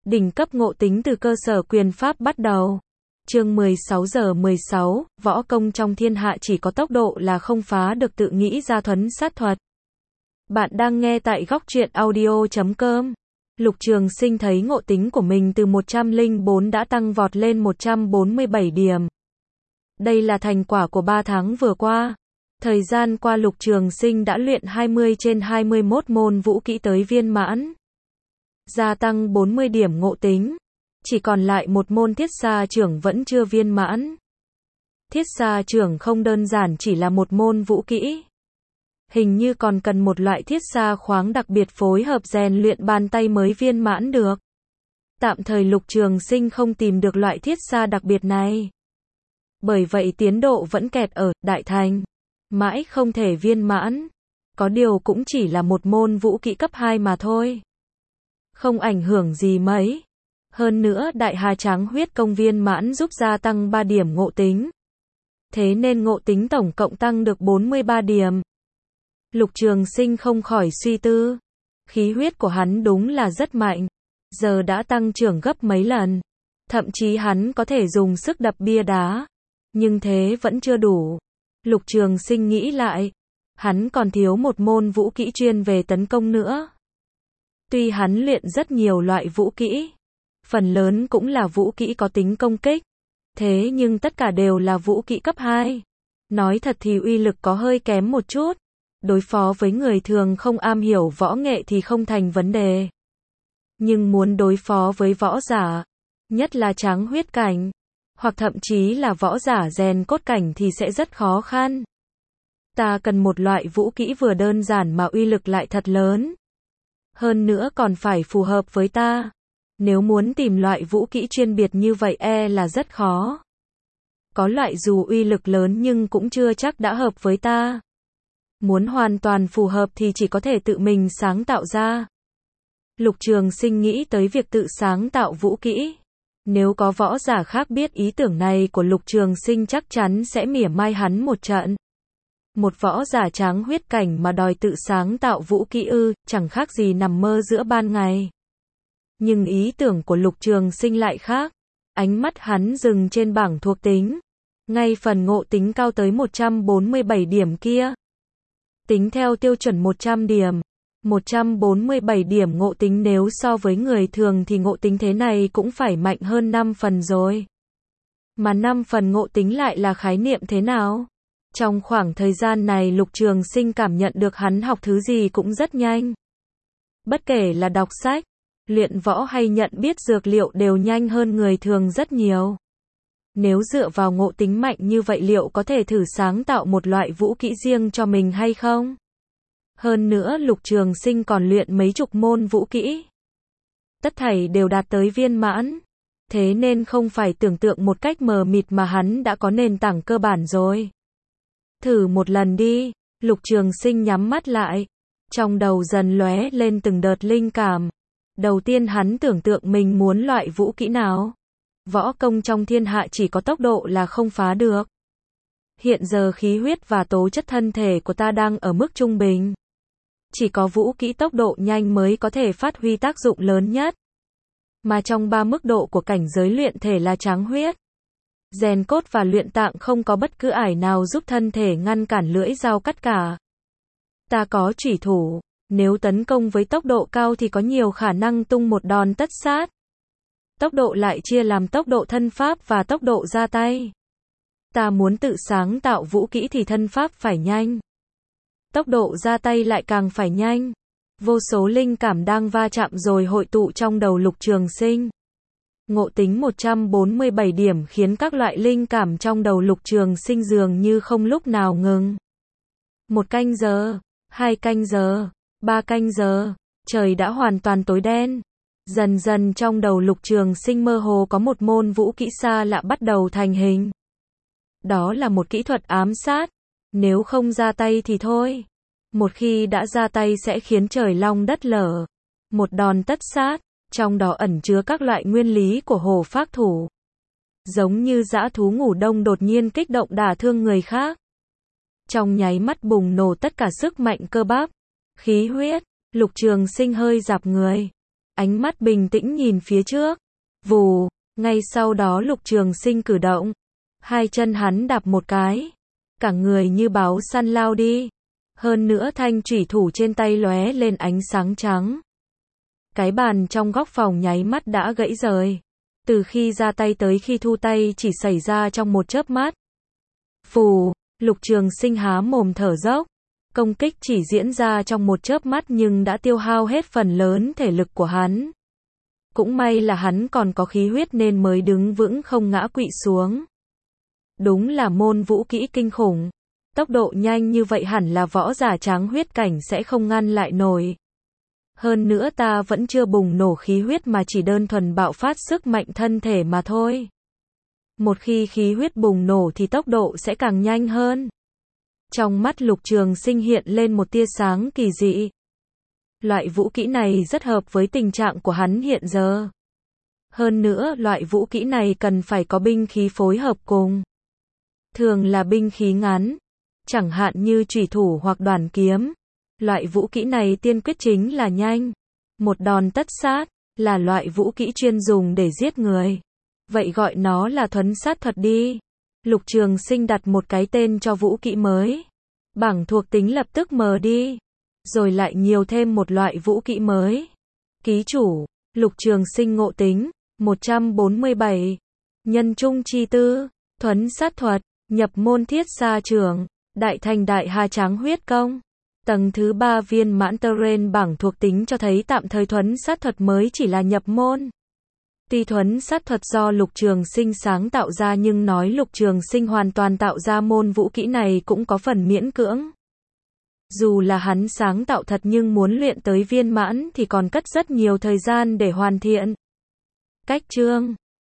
Đỉnh cấp ngộ tính từ cơ sở quyền pháp bắt đầu. Chương 16 giờ 16, võ công trong thiên hạ chỉ có tốc độ là không phá được, tự nghĩ ra thuấn sát thuật. Bạn đang nghe tại góc truyện audio.com. Lục Trường Sinh thấy ngộ tính của mình từ 104 đã tăng vọt lên 147 điểm. Đây là thành quả của 3 tháng vừa qua. Thời gian qua Lục Trường Sinh đã luyện 20 trên 21 môn vũ kỹ tới viên mãn. Gia tăng 40 điểm ngộ tính. Chỉ còn lại một môn thiết xa trưởng vẫn chưa viên mãn. Thiết xa trưởng không đơn giản chỉ là một môn vũ kỹ. Hình như còn cần một loại thiết xa khoáng đặc biệt phối hợp rèn luyện bàn tay mới viên mãn được. Tạm thời Lục Trường Sinh không tìm được loại thiết xa đặc biệt này. Bởi vậy tiến độ vẫn kẹt ở đại thành. Mãi không thể viên mãn. Có điều cũng chỉ là một môn vũ kỹ cấp 2 mà thôi. Không ảnh hưởng gì mấy. Hơn nữa Đại Hà Tráng Huyết Công viên mãn giúp gia tăng 3 điểm ngộ tính. Thế nên ngộ tính tổng cộng tăng được 43 điểm. Lục Trường Sinh không khỏi suy tư. Khí huyết của hắn đúng là rất mạnh. Giờ đã tăng trưởng gấp mấy lần. Thậm chí hắn có thể dùng sức đập bia đá. Nhưng thế vẫn chưa đủ. Lục Trường Sinh nghĩ lại. Hắn còn thiếu một môn vũ kỹ chuyên về tấn công nữa. Tuy hắn luyện rất nhiều loại vũ kỹ. Phần lớn cũng là vũ kỹ có tính công kích. Thế nhưng tất cả đều là vũ kỹ cấp 2. Nói thật thì uy lực có hơi kém một chút. Đối phó với người thường không am hiểu võ nghệ thì không thành vấn đề. Nhưng muốn đối phó với võ giả, nhất là tráng huyết cảnh, hoặc thậm chí là võ giả rèn cốt cảnh thì sẽ rất khó khăn. Ta cần một loại vũ kỹ vừa đơn giản mà uy lực lại thật lớn. Hơn nữa còn phải phù hợp với ta. Nếu muốn tìm loại vũ kỹ chuyên biệt như vậy là rất khó. Có loại dù uy lực lớn nhưng cũng chưa chắc đã hợp với ta. Muốn hoàn toàn phù hợp thì chỉ có thể tự mình sáng tạo ra. Lục Trường Sinh nghĩ tới việc tự sáng tạo vũ kỹ. Nếu có võ giả khác biết ý tưởng này của Lục Trường Sinh chắc chắn sẽ mỉa mai hắn một trận. Một võ giả tráng huyết cảnh mà đòi tự sáng tạo vũ kỹ chẳng khác gì nằm mơ giữa ban ngày. Nhưng ý tưởng của Lục Trường Sinh lại khác. Ánh mắt hắn dừng trên bảng thuộc tính. Ngay phần ngộ tính cao tới 147 điểm kia. Tính theo tiêu chuẩn 100 điểm. 147 điểm ngộ tính nếu so với người thường thì ngộ tính thế này cũng phải mạnh hơn 5 phần rồi. Mà 5 phần ngộ tính lại là khái niệm thế nào? Trong khoảng thời gian này Lục Trường Sinh cảm nhận được hắn học thứ gì cũng rất nhanh. Bất kể là đọc sách, luyện võ hay nhận biết dược liệu đều nhanh hơn người thường rất nhiều. Nếu dựa vào ngộ tính mạnh như vậy liệu có thể thử sáng tạo một loại vũ kỹ riêng cho mình hay không? Hơn nữa Lục Trường Sinh còn luyện mấy chục môn vũ kỹ. Tất thảy đều đạt tới viên mãn. Thế nên không phải tưởng tượng một cách mờ mịt mà hắn đã có nền tảng cơ bản rồi. Thử một lần đi. Lục Trường Sinh nhắm mắt lại. Trong đầu dần lóe lên từng đợt linh cảm. Đầu tiên hắn tưởng tượng mình muốn loại vũ kỹ nào. Võ công trong thiên hạ chỉ có tốc độ là không phá được. Hiện giờ khí huyết và tố chất thân thể của ta đang ở mức trung bình. Chỉ có vũ kỹ tốc độ nhanh mới có thể phát huy tác dụng lớn nhất. Mà trong 3 mức độ của cảnh giới luyện thể là tráng huyết, rèn cốt và luyện tạng không có bất cứ ải nào giúp thân thể ngăn cản lưỡi dao cắt cả. Ta có chủy thủ, nếu tấn công với tốc độ cao thì có nhiều khả năng tung một đòn tất sát. Tốc độ lại chia làm tốc độ thân pháp và tốc độ ra tay. Ta muốn tự sáng tạo vũ kỹ thì thân pháp phải nhanh. Tốc độ ra tay lại càng phải nhanh. Vô số linh cảm đang va chạm rồi hội tụ trong đầu Lục Trường Sinh. Ngộ tính 147 điểm khiến các loại linh cảm trong đầu Lục Trường Sinh dường như không lúc nào ngừng. 1 canh giờ, 2 canh giờ, 3 canh giờ, trời đã hoàn toàn tối đen. Dần dần trong đầu Lục Trường Sinh mơ hồ có một môn vũ kỹ xa lạ bắt đầu thành hình. Đó là một kỹ thuật ám sát. Nếu không ra tay thì thôi. Một khi đã ra tay sẽ khiến trời long đất lở. Một đòn tất sát, trong đó ẩn chứa các loại nguyên lý của hổ phác thủ. Giống như dã thú ngủ đông đột nhiên kích động đả thương người khác. Trong nháy mắt bùng nổ tất cả sức mạnh cơ bắp, khí huyết. Lục Trường Sinh hơi rạp người. ánh mắt bình tĩnh nhìn phía trước. Vù, ngay sau đó Lục Trường Sinh cử động. Hai chân hắn đạp một cái. Cả người như báo săn lao đi. Hơn nữa thanh chủy thủ trên tay lóe lên ánh sáng trắng. Cái bàn trong góc phòng nháy mắt đã gãy rời. Từ khi ra tay tới khi thu tay chỉ xảy ra trong một chớp mắt. Phù, Lục Trường Sinh há mồm thở dốc. Công kích chỉ diễn ra trong một chớp mắt nhưng đã tiêu hao hết phần lớn thể lực của hắn. Cũng may là hắn còn có khí huyết nên mới đứng vững không ngã quỵ xuống. Đúng là môn vũ kỹ kinh khủng. Tốc độ nhanh như vậy hẳn là võ giả tráng huyết cảnh sẽ không ngăn lại nổi. Hơn nữa ta vẫn chưa bùng nổ khí huyết mà chỉ đơn thuần bạo phát sức mạnh thân thể mà thôi. Một khi khí huyết bùng nổ thì tốc độ sẽ càng nhanh hơn. Trong mắt Lục Trường Sinh hiện lên một tia sáng kỳ dị. Loại vũ kỹ này rất hợp với tình trạng của hắn hiện giờ. Hơn nữa, loại vũ kỹ này cần phải có binh khí phối hợp cùng. Thường là binh khí ngắn, chẳng hạn như chủy thủ hoặc đoản kiếm. Loại vũ kỹ này tiên quyết chính là nhanh, một đòn tất sát, là loại vũ kỹ chuyên dùng để giết người. Vậy gọi nó là thuấn sát thuật đi. Lục Trường Sinh đặt một cái tên cho vũ kỹ mới. Bảng thuộc tính lập tức mờ đi. Rồi lại nhiều thêm một loại vũ kỹ mới. Ký chủ, Lục Trường Sinh ngộ tính, 147. Nhân trung chi tư, thuấn sát thuật, nhập môn thiết xa trường, đại thành đại hà tráng huyết công. Tầng thứ 3 viên mãn terrain bảng thuộc tính cho thấy tạm thời thuấn sát thuật mới chỉ là nhập môn. Tuy thuấn sát thuật do Lục Trường Sinh sáng tạo ra nhưng nói Lục Trường Sinh hoàn toàn tạo ra môn vũ kỹ này cũng có phần miễn cưỡng. Dù là hắn sáng tạo thật nhưng muốn luyện tới viên mãn thì còn cất rất nhiều thời gian để hoàn thiện. Cách chương